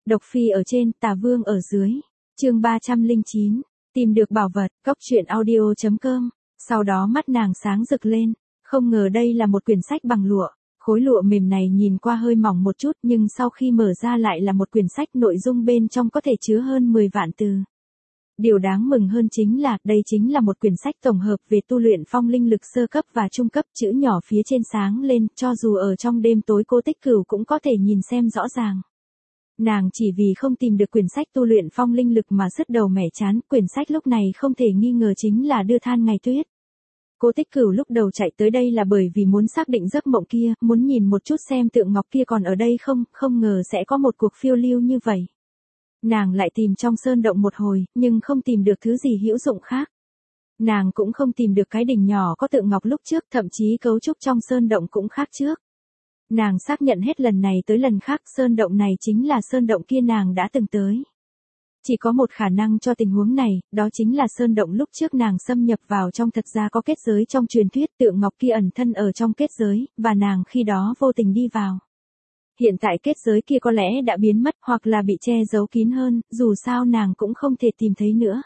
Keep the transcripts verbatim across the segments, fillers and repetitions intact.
Độc Phi ở trên, Tà Vương ở dưới. Chương ba trăm lẻ chín. Tìm được bảo vật, cốc truyện audio chấm com. Sau đó mắt nàng sáng rực lên, không ngờ đây là một quyển sách bằng lụa. Khối lụa mềm này nhìn qua hơi mỏng một chút, nhưng sau khi mở ra lại là một quyển sách nội dung bên trong có thể chứa hơn mười vạn từ. Điều đáng mừng hơn chính là, đây chính là một quyển sách tổng hợp về tu luyện phong linh lực sơ cấp và trung cấp, chữ nhỏ phía trên sáng lên, cho dù ở trong đêm tối Cô Tích Cửu cũng có thể nhìn xem rõ ràng. Nàng chỉ vì không tìm được quyển sách tu luyện phong linh lực mà sứt đầu mẻ chán, quyển sách lúc này không thể nghi ngờ chính là Đưa Than Ngày Tuyết. Cô Tích Cửu lúc đầu chạy tới đây là bởi vì muốn xác định giấc mộng kia, muốn nhìn một chút xem tượng ngọc kia còn ở đây không, không ngờ sẽ có một cuộc phiêu lưu như vậy. Nàng lại tìm trong sơn động một hồi, nhưng không tìm được thứ gì hữu dụng khác. Nàng cũng không tìm được cái đỉnh nhỏ có tượng ngọc lúc trước, thậm chí cấu trúc trong sơn động cũng khác trước. Nàng xác nhận hết lần này tới lần khác, sơn động này chính là sơn động kia nàng đã từng tới. Chỉ có một khả năng cho tình huống này, đó chính là sơn động lúc trước nàng xâm nhập vào trong thật ra có kết giới trong truyền thuyết, tượng ngọc kia ẩn thân ở trong kết giới, và nàng khi đó vô tình đi vào. Hiện tại kết giới kia có lẽ đã biến mất hoặc là bị che giấu kín hơn, dù sao nàng cũng không thể tìm thấy nữa.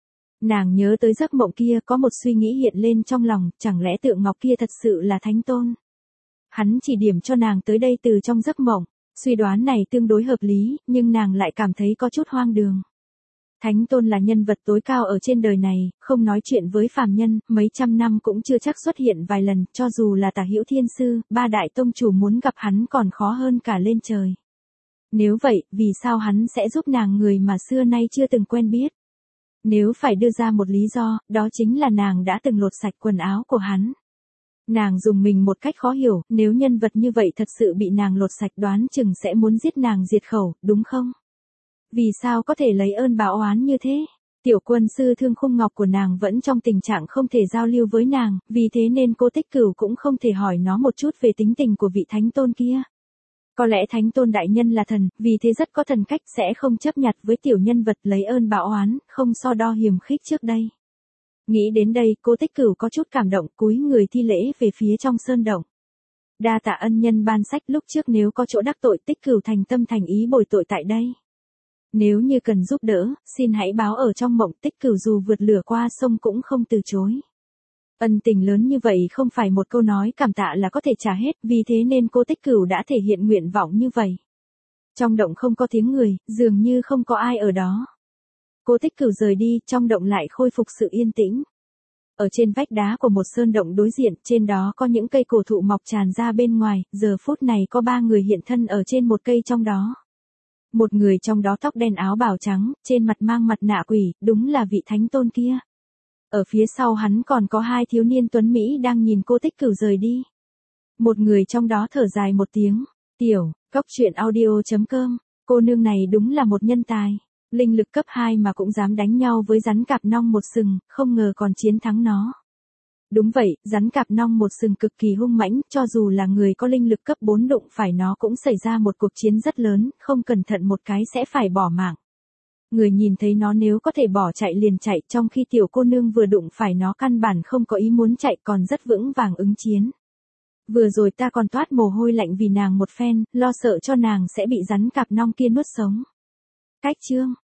Nàng nhớ tới giấc mộng kia, có một suy nghĩ hiện lên trong lòng, chẳng lẽ tượng ngọc kia thật sự là Thánh Tôn? Hắn chỉ điểm cho nàng tới đây từ trong giấc mộng. Suy đoán này tương đối hợp lý, nhưng nàng lại cảm thấy có chút hoang đường. Thánh Tôn là nhân vật tối cao ở trên đời này, không nói chuyện với phàm nhân, mấy trăm năm cũng chưa chắc xuất hiện vài lần, cho dù là Tả Hữu Thiên Sư, ba đại tông chủ muốn gặp hắn còn khó hơn cả lên trời. Nếu vậy, vì sao hắn sẽ giúp nàng người mà xưa nay chưa từng quen biết? Nếu phải đưa ra một lý do, đó chính là nàng đã từng lột sạch quần áo của hắn. Nàng dùng mình một cách khó hiểu, nếu nhân vật như vậy thật sự bị nàng lột sạch đoán chừng sẽ muốn giết nàng diệt khẩu, đúng không? Vì sao có thể lấy ơn báo oán như thế? Tiểu Quân sư thương khung ngọc của nàng vẫn trong tình trạng không thể giao lưu với nàng, vì thế nên Cô Tích Cửu cũng không thể hỏi nó một chút về tính tình của vị Thánh Tôn kia. Có lẽ Thánh Tôn đại nhân là thần, vì thế rất có thần cách, sẽ không chấp nhặt với tiểu nhân vật lấy ơn báo oán, không so đo hiềm khích trước đây. Nghĩ đến đây, Cô Tích Cửu có chút cảm động, cúi người thi lễ về phía trong sơn động. Đa tạ ân nhân ban sách, lúc trước nếu có chỗ đắc tội, Tích Cửu thành tâm thành ý bồi tội tại đây. Nếu như cần giúp đỡ, xin hãy báo ở trong mộng. Tích Cửu dù vượt lửa qua sông cũng không từ chối. Ân tình lớn như vậy không phải một câu nói cảm tạ là có thể trả hết, vì thế nên Cô Tích Cửu đã thể hiện nguyện vọng như vậy. Trong động không có tiếng người, dường như không có ai ở đó. Cô Tích Cửu rời đi, trong động lại khôi phục sự yên tĩnh. Ở trên vách đá của một sơn động đối diện, trên đó có những cây cổ thụ mọc tràn ra bên ngoài, giờ phút này có ba người hiện thân ở trên một cây trong đó. Một người trong đó tóc đen áo bào trắng, trên mặt mang mặt nạ quỷ, đúng là vị Thánh Tôn kia. Ở phía sau hắn còn có hai thiếu niên tuấn Mỹ đang nhìn Cô Tích Cửu rời đi. Một người trong đó thở dài một tiếng, tiểu, cốc truyện audio chấm com, cô nương này đúng là một nhân tài. Linh lực cấp hai mà cũng dám đánh nhau với rắn cạp nong một sừng, không ngờ còn chiến thắng nó. Đúng vậy, rắn cạp nong một sừng cực kỳ hung mãnh, cho dù là người có linh lực cấp bốn đụng phải nó cũng xảy ra một cuộc chiến rất lớn, không cẩn thận một cái sẽ phải bỏ mạng. Người nhìn thấy nó nếu có thể bỏ chạy liền chạy, trong khi tiểu cô nương vừa đụng phải nó căn bản không có ý muốn chạy, còn rất vững vàng ứng chiến. Vừa rồi ta còn toát mồ hôi lạnh vì nàng một phen, lo sợ cho nàng sẽ bị rắn cạp nong kia nuốt sống. Cách chương